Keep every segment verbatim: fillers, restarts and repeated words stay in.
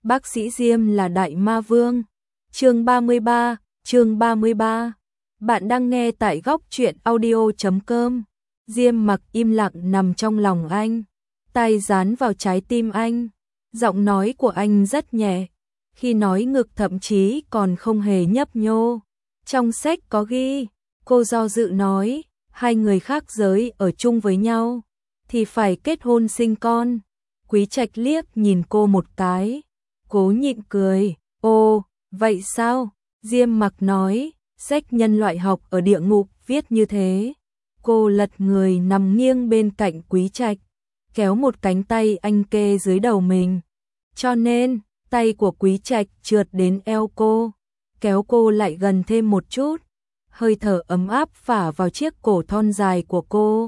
Bác sĩ Diêm là đại ma vương. Chương ba mươi ba, chương ba mươi ba. Bạn đang nghe tại góc truyện audio chấm com. Diêm Mặc im lặng nằm trong lòng anh, tay dán vào trái tim anh. Giọng nói của anh rất nhẹ, khi nói ngực thậm chí còn không hề nhấp nhô. Trong sách có ghi, cô do dự nói, hai người khác giới ở chung với nhau thì phải kết hôn sinh con. Quý Trạch liếc nhìn cô một cái, cố nhịn cười. Ồ, vậy sao? Diêm Mặc nói, sách nhân loại học ở địa ngục viết như thế. Cô lật người nằm nghiêng bên cạnh Quý Trạch, kéo một cánh tay anh kê dưới đầu mình. Cho nên, tay của Quý Trạch trượt đến eo cô, kéo cô lại gần thêm một chút. Hơi thở ấm áp phả vào chiếc cổ thon dài của cô.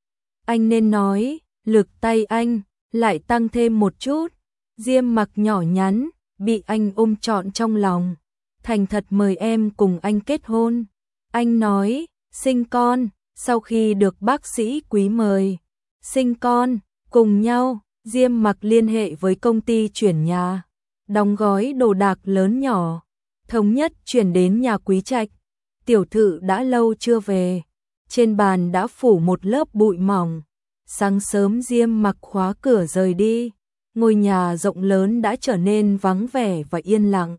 Anh nên nói, lực tay anh lại tăng thêm một chút. Diêm Mặc nhỏ nhắn, bị anh ôm trọn trong lòng. Thành thật mời em cùng anh kết hôn. Anh nói, sinh con, sau khi được bác sĩ Quý mời. Sinh con, cùng nhau. Diêm Mặc liên hệ với công ty chuyển nhà, đóng gói đồ đạc lớn nhỏ, thống nhất chuyển đến nhà Quý Trạch. Tiểu thự đã lâu chưa về, trên bàn đã phủ một lớp bụi mỏng. Sáng sớm Diêm Mặc khóa cửa rời đi, ngôi nhà rộng lớn đã trở nên vắng vẻ và yên lặng.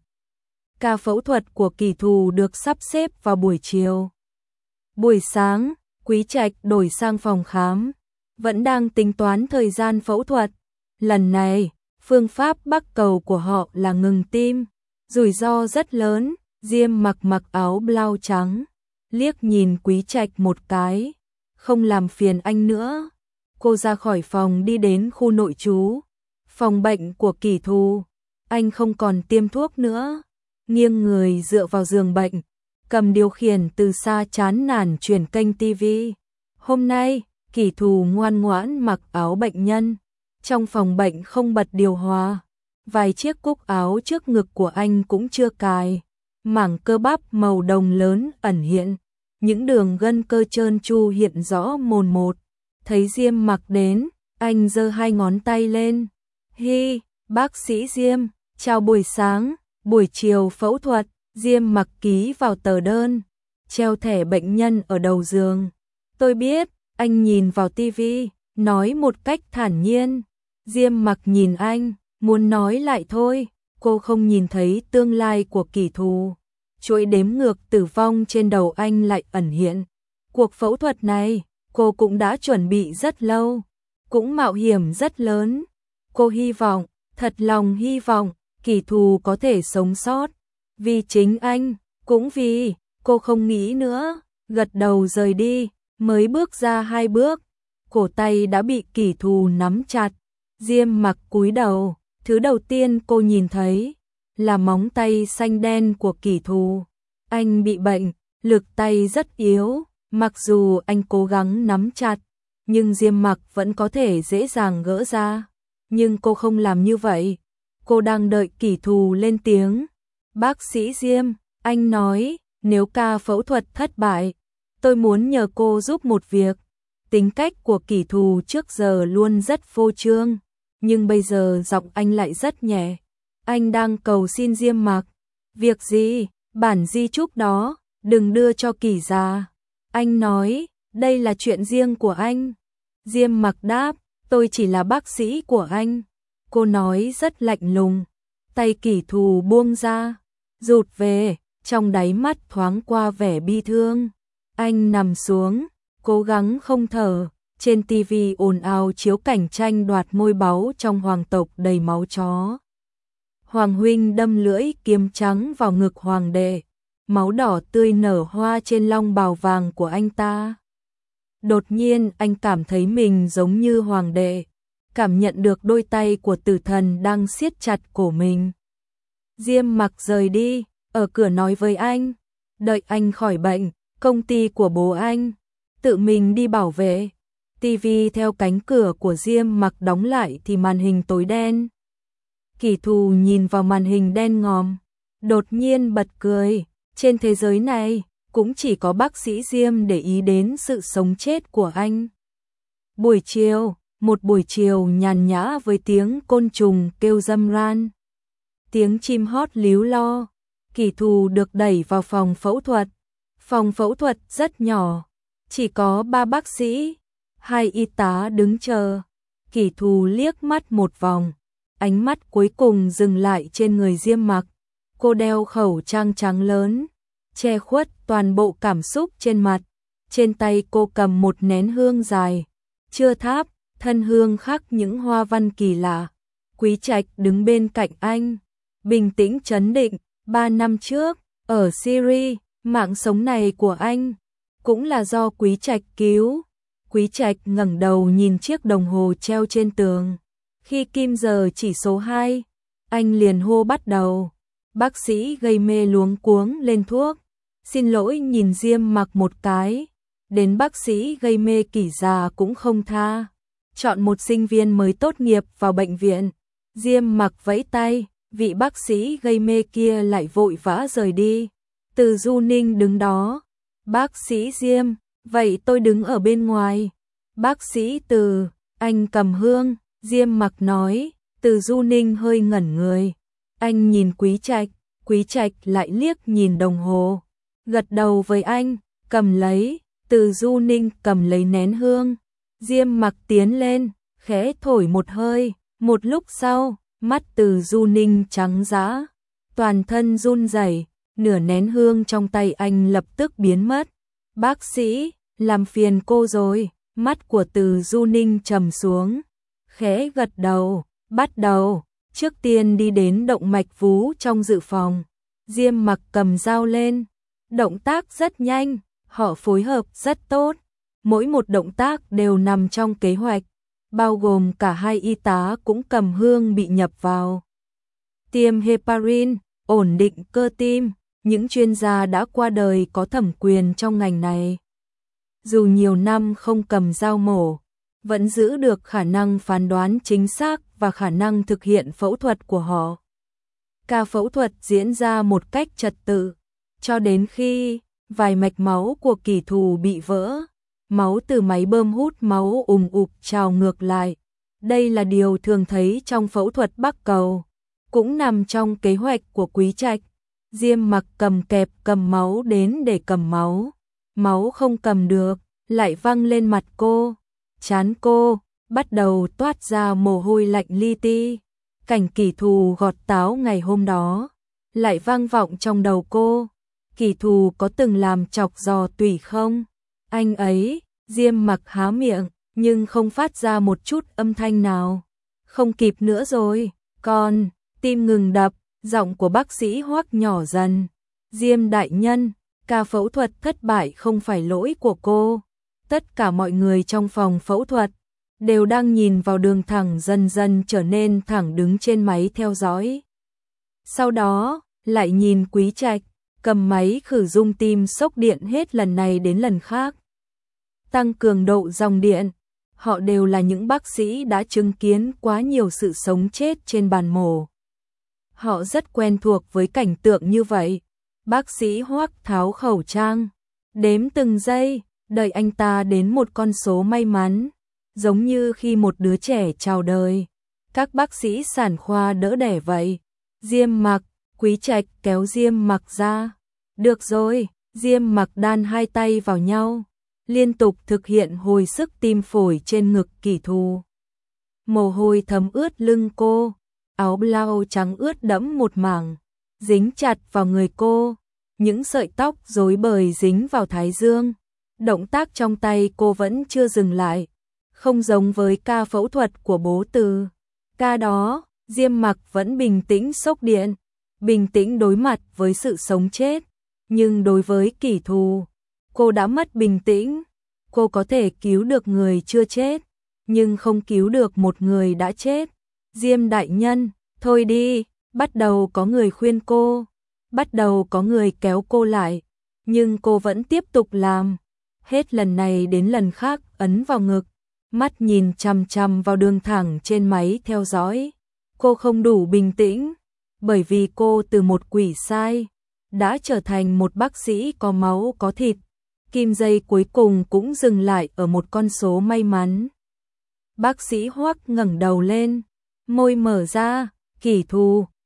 Ca phẫu thuật của Kỷ Thù được sắp xếp vào buổi chiều. Buổi sáng, Quý Trạch đổi sang phòng khám, vẫn đang tính toán thời gian phẫu thuật. Lần này, phương pháp bắc cầu của họ là ngừng tim, rủi ro rất lớn. Diêm Mặc mặc áo blau trắng, liếc nhìn Quý Trạch một cái, không làm phiền anh nữa. Cô ra khỏi phòng đi đến khu nội trú, phòng bệnh của Kỷ Thù. Anh không còn tiêm thuốc nữa, nghiêng người dựa vào giường bệnh, cầm điều khiển từ xa chán nản chuyển kênh tivi. Hôm nay, Kỷ Thù ngoan ngoãn mặc áo bệnh nhân, trong phòng bệnh không bật điều hòa, vài chiếc cúc áo trước ngực của anh cũng chưa cài. Mảng cơ bắp màu đồng lớn ẩn hiện, những đường gân cơ trơn tru hiện rõ mồn một. Thấy Diêm Mặc đến, anh giơ hai ngón tay lên. Hi, bác sĩ Diêm, chào buổi sáng, buổi chiều phẫu thuật. Diêm Mặc ký vào tờ đơn, treo thẻ bệnh nhân ở đầu giường. Tôi biết, anh nhìn vào tivi, nói một cách thản nhiên. Diêm Mặc nhìn anh, muốn nói lại thôi. Cô không nhìn thấy tương lai của Kỷ Thù. Chuỗi đếm ngược tử vong trên đầu anh lại ẩn hiện. Cuộc phẫu thuật này, cô cũng đã chuẩn bị rất lâu, cũng mạo hiểm rất lớn. Cô hy vọng, thật lòng hy vọng, Kỷ Thù có thể sống sót. Vì chính anh, cũng vì, cô không nghĩ nữa, gật đầu rời đi, mới bước ra hai bước. Cổ tay đã bị Kỷ Thù nắm chặt. Diêm Mặc cúi đầu. Thứ đầu tiên cô nhìn thấy là móng tay xanh đen của Kỷ Thù. Anh bị bệnh, lực tay rất yếu, mặc dù anh cố gắng nắm chặt, nhưng Diêm Mặc vẫn có thể dễ dàng gỡ ra. Nhưng cô không làm như vậy. Cô đang đợi Kỷ Thù lên tiếng. Bác sĩ Diêm, anh nói, nếu ca phẫu thuật thất bại, tôi muốn nhờ cô giúp một việc. Tính cách của Kỷ Thù trước giờ luôn rất phô trương, nhưng bây giờ giọng anh lại rất nhẹ. Anh đang cầu xin Diêm Mặc. Việc gì? Bản di chúc đó, đừng đưa cho Kỷ gia. Anh nói, đây là chuyện riêng của anh. Diêm Mặc đáp, tôi chỉ là bác sĩ của anh. Cô nói rất lạnh lùng. Tay Kỷ Thù buông ra, rụt về, trong đáy mắt thoáng qua vẻ bi thương. Anh nằm xuống, cố gắng không thở. Trên tivi ồn ào chiếu cảnh tranh đoạt ngôi báu trong hoàng tộc đầy máu chó. Hoàng huynh đâm lưỡi kiếm trắng vào ngực hoàng đệ, máu đỏ tươi nở hoa trên long bào vàng của anh ta. Đột nhiên anh cảm thấy mình giống như hoàng đệ, cảm nhận được đôi tay của tử thần đang siết chặt cổ mình. Diêm Mặc rời đi, ở cửa nói với anh, đợi anh khỏi bệnh, công ty của bố anh, tự mình đi bảo vệ. Tivi theo cánh cửa của Diêm Mặc đóng lại thì màn hình tối đen. Kỷ Thù nhìn vào màn hình đen ngòm, đột nhiên bật cười. Trên thế giới này, cũng chỉ có bác sĩ Diêm để ý đến sự sống chết của anh. Buổi chiều, một buổi chiều nhàn nhã với tiếng côn trùng kêu râm ran. Tiếng chim hót líu lo. Kỷ Thù được đẩy vào phòng phẫu thuật. Phòng phẫu thuật rất nhỏ, chỉ có ba bác sĩ, hai y tá đứng chờ. Kỷ Thù liếc mắt một vòng, ánh mắt cuối cùng dừng lại trên người Diêm Mặc. Cô đeo khẩu trang trắng lớn, che khuất toàn bộ cảm xúc trên mặt. Trên tay cô cầm một nén hương dài, chưa thắp, thân hương khắc những hoa văn kỳ lạ. Quý Trạch đứng bên cạnh anh, bình tĩnh trấn định. Ba năm trước, ở Syria, mạng sống này của anh cũng là do Quý Trạch cứu. Quý Trạch ngẩng đầu nhìn chiếc đồng hồ treo trên tường. Khi kim giờ chỉ số hai, anh liền hô bắt đầu. Bác sĩ gây mê luống cuống lên thuốc. Xin lỗi nhìn Diêm Mặc một cái. Đến bác sĩ gây mê Kỷ già cũng không tha. Chọn một sinh viên mới tốt nghiệp vào bệnh viện. Diêm Mặc vẫy tay, vị bác sĩ gây mê kia lại vội vã rời đi. Từ Du Ninh đứng đó. Bác sĩ Diêm, vậy tôi đứng ở bên ngoài. Bác sĩ Từ, anh cầm hương. Diêm Mặc nói. Từ Du Ninh hơi ngẩn người. Anh nhìn Quý Trạch, Quý Trạch lại liếc nhìn đồng hồ. Gật đầu với anh, cầm lấy. Từ Du Ninh cầm lấy nén hương. Diêm Mặc tiến lên, khẽ thổi một hơi. Một lúc sau, mắt Từ Du Ninh trắng dã, toàn thân run rẩy, nửa nén hương trong tay anh lập tức biến mất. Bác sĩ, làm phiền cô rồi. Mắt của Từ Du Ninh trầm xuống, khẽ gật đầu. Bắt đầu. Trước tiên đi đến động mạch vú trong dự phòng. Diêm Mặc cầm dao lên. Động tác rất nhanh, họ phối hợp rất tốt. Mỗi một động tác đều nằm trong kế hoạch, bao gồm cả hai y tá cũng cầm hương bị nhập vào. Tiêm heparin, ổn định cơ tim, những chuyên gia đã qua đời có thẩm quyền trong ngành này. Dù nhiều năm không cầm dao mổ, vẫn giữ được khả năng phán đoán chính xác và khả năng thực hiện phẫu thuật của họ. Ca phẫu thuật diễn ra một cách trật tự, cho đến khi vài mạch máu của Kỷ Thù bị vỡ. Máu từ máy bơm hút máu ùm ụp trào ngược lại. Đây là điều thường thấy trong phẫu thuật Bắc Cầu, cũng nằm trong kế hoạch của Quý Trạch. Diêm Mặc cầm kẹp cầm máu đến để cầm máu. Máu không cầm được, lại văng lên mặt cô. Trán cô bắt đầu toát ra mồ hôi lạnh li ti. Cảnh Kỷ Thù gọt táo ngày hôm đó lại vang vọng trong đầu cô. Kỷ Thù có từng làm chọc giò tủy không? Anh ấy, Diêm Mặc há miệng, nhưng không phát ra một chút âm thanh nào. Không kịp nữa rồi, con, tim ngừng đập, giọng của bác sĩ Hoắc nhỏ dần. Diêm đại nhân, ca phẫu thuật thất bại không phải lỗi của cô. Tất cả mọi người trong phòng phẫu thuật đều đang nhìn vào đường thẳng dần dần trở nên thẳng đứng trên máy theo dõi. Sau đó, lại nhìn Quý Trạch, cầm máy khử rung tim sốc điện hết lần này đến lần khác. Tăng cường độ dòng điện. Họ đều là những bác sĩ đã chứng kiến quá nhiều sự sống chết trên bàn mổ. Họ rất quen thuộc với cảnh tượng như vậy. Bác sĩ Hoắc tháo khẩu trang, đếm từng giây, đợi anh ta đến một con số may mắn, giống như khi một đứa trẻ chào đời. Các bác sĩ sản khoa đỡ đẻ vậy. Diêm Mặc, Quý Trạch kéo Diêm Mặc ra. Được rồi, Diêm Mặc đan hai tay vào nhau, liên tục thực hiện hồi sức tim phổi trên ngực Kỷ Thù. Mồ hôi thấm ướt lưng cô, áo blau trắng ướt đẫm một mảng, dính chặt vào người cô, những sợi tóc rối bời dính vào thái dương. Động tác trong tay cô vẫn chưa dừng lại, không giống với ca phẫu thuật của bố Từ. Ca đó, Diêm Mặc vẫn bình tĩnh sốc điện, bình tĩnh đối mặt với sự sống chết, nhưng đối với Kỷ Thù, cô đã mất bình tĩnh. Cô có thể cứu được người chưa chết, nhưng không cứu được một người đã chết. Diêm đại nhân, thôi đi. Bắt đầu có người khuyên cô, bắt đầu có người kéo cô lại, nhưng cô vẫn tiếp tục làm. Hết lần này đến lần khác ấn vào ngực, mắt nhìn chằm chằm vào đường thẳng trên máy theo dõi. Cô không đủ bình tĩnh, bởi vì cô từ một quỷ sai đã trở thành một bác sĩ có máu có thịt. Kim dây cuối cùng cũng dừng lại ở một con số may mắn. Bác sĩ Hoắc ngẩng đầu lên, môi mở ra. Kỷ Thù,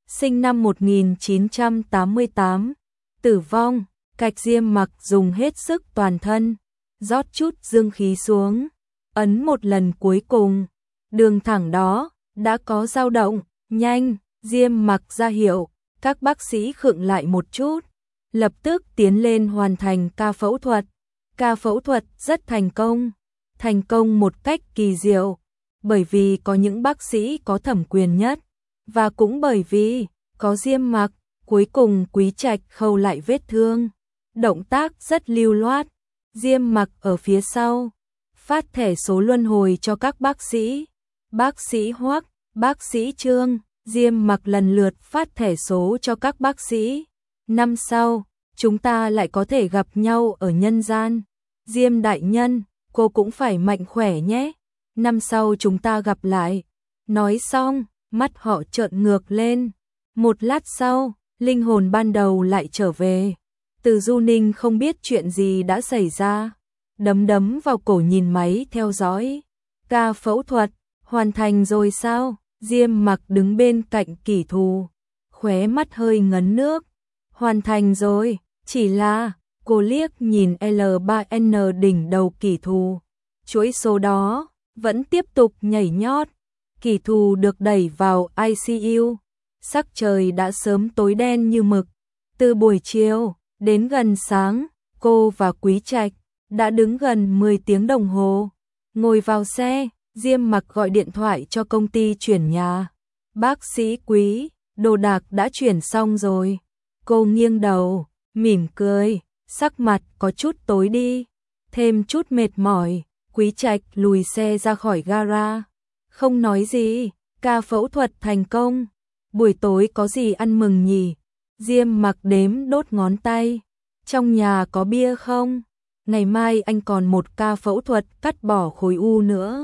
sinh năm một nghìn chín trăm tám mươi tám, tử vong. Cạch Diêm Mặc dùng hết sức toàn thân, rót chút dương khí xuống, ấn một lần cuối cùng. Đường thẳng đó đã có dao động, nhanh. Diêm Mặc ra hiệu, các bác sĩ khựng lại một chút, lập tức tiến lên hoàn thành ca phẫu thuật. Ca phẫu thuật rất thành công, thành công một cách kỳ diệu, bởi vì có những bác sĩ có thẩm quyền nhất, và cũng bởi vì có Diêm Mặc, cuối cùng Quý Trạch khâu lại vết thương. Động tác rất lưu loát, Diêm Mặc ở phía sau, phát thẻ số luân hồi cho các bác sĩ. Bác sĩ Hoắc, bác sĩ Trương, Diêm Mặc lần lượt phát thẻ số cho các bác sĩ. Năm sau, chúng ta lại có thể gặp nhau ở nhân gian. Diêm đại nhân, cô cũng phải mạnh khỏe nhé. Năm sau chúng ta gặp lại. Nói xong, mắt họ trợn ngược lên. Một lát sau, linh hồn ban đầu lại trở về. Từ Du Ninh không biết chuyện gì đã xảy ra, đấm đấm vào cổ nhìn máy theo dõi. Ca phẫu thuật hoàn thành rồi sao? Diêm Mặc đứng bên cạnh Kỷ Thù, khóe mắt hơi ngấn nước. Hoàn thành rồi, chỉ là cô liếc nhìn L ba N đỉnh đầu Kỷ Thù, chuỗi số đó vẫn tiếp tục nhảy nhót. Kỷ Thù được đẩy vào I C U, sắc trời đã sớm tối đen như mực. Từ buổi chiều đến gần sáng, cô và Quý Trạch đã đứng gần mười tiếng đồng hồ. Ngồi vào xe, Diêm Mặc gọi điện thoại cho công ty chuyển nhà. Bác sĩ Quý, đồ đạc đã chuyển xong rồi. Cô nghiêng đầu, mỉm cười, sắc mặt có chút tối đi, thêm chút mệt mỏi. Quý Trạch lùi xe ra khỏi gara, không nói gì. Ca phẫu thuật thành công, buổi tối có gì ăn mừng nhỉ? Diêm Mặc đếm đốt ngón tay. Trong nhà có bia không? Ngày mai anh còn một ca phẫu thuật cắt bỏ khối u nữa.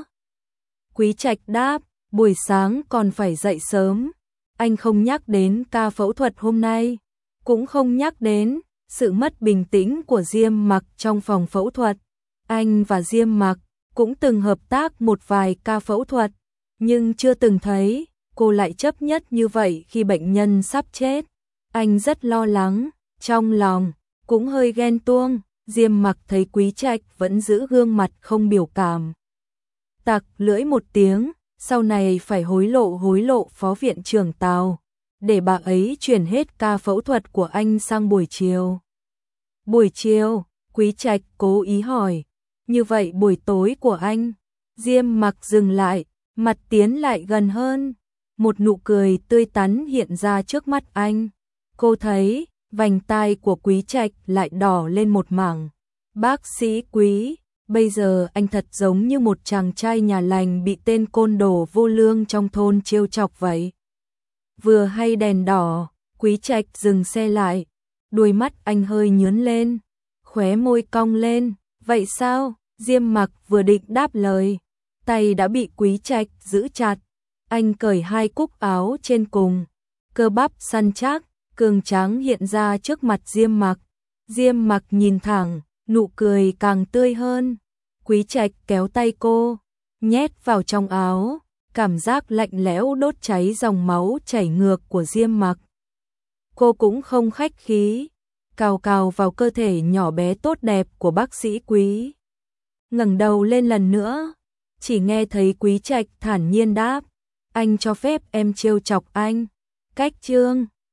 Quý Trạch đáp, buổi sáng còn phải dậy sớm. Anh không nhắc đến ca phẫu thuật hôm nay, cũng không nhắc đến sự mất bình tĩnh của Diêm Mặc trong phòng phẫu thuật. Anh và Diêm Mặc cũng từng hợp tác một vài ca phẫu thuật, nhưng chưa từng thấy cô lại chấp nhất như vậy khi bệnh nhân sắp chết. Anh rất lo lắng, trong lòng cũng hơi ghen tuông. Diêm Mặc thấy Quý Trạch vẫn giữ gương mặt không biểu cảm, tặc lưỡi một tiếng, sau này phải hối lộ hối lộ phó viện trưởng Tào, để bà ấy chuyển hết ca phẫu thuật của anh sang buổi chiều. Buổi chiều, Quý Trạch cố ý hỏi, như vậy buổi tối của anh? Diêm Mặc dừng lại, mặt tiến lại gần hơn, một nụ cười tươi tắn hiện ra trước mắt anh. Cô thấy vành tai của Quý Trạch lại đỏ lên một mảng. Bác sĩ Quý, bây giờ anh thật giống như một chàng trai nhà lành bị tên côn đồ vô lương trong thôn trêu chọc vậy. Vừa hay đèn đỏ, Quý Trạch dừng xe lại, đuôi mắt anh hơi nhướng lên, khóe môi cong lên. Vậy sao? Diêm Mặc vừa định đáp lời, tay đã bị Quý Trạch giữ chặt. Anh cởi hai cúc áo trên cùng, cơ bắp săn chắc, cường tráng hiện ra trước mặt Diêm Mặc. Diêm Mặc nhìn thẳng, nụ cười càng tươi hơn. Quý Trạch kéo tay cô, nhét vào trong áo, cảm giác lạnh lẽo đốt cháy dòng máu chảy ngược của Diêm Mặc. Cô cũng không khách khí, cào cào vào cơ thể nhỏ bé tốt đẹp của bác sĩ Quý. Ngẩng đầu lên lần nữa, chỉ nghe thấy Quý Trạch thản nhiên đáp, anh cho phép em trêu chọc anh. Cách Trương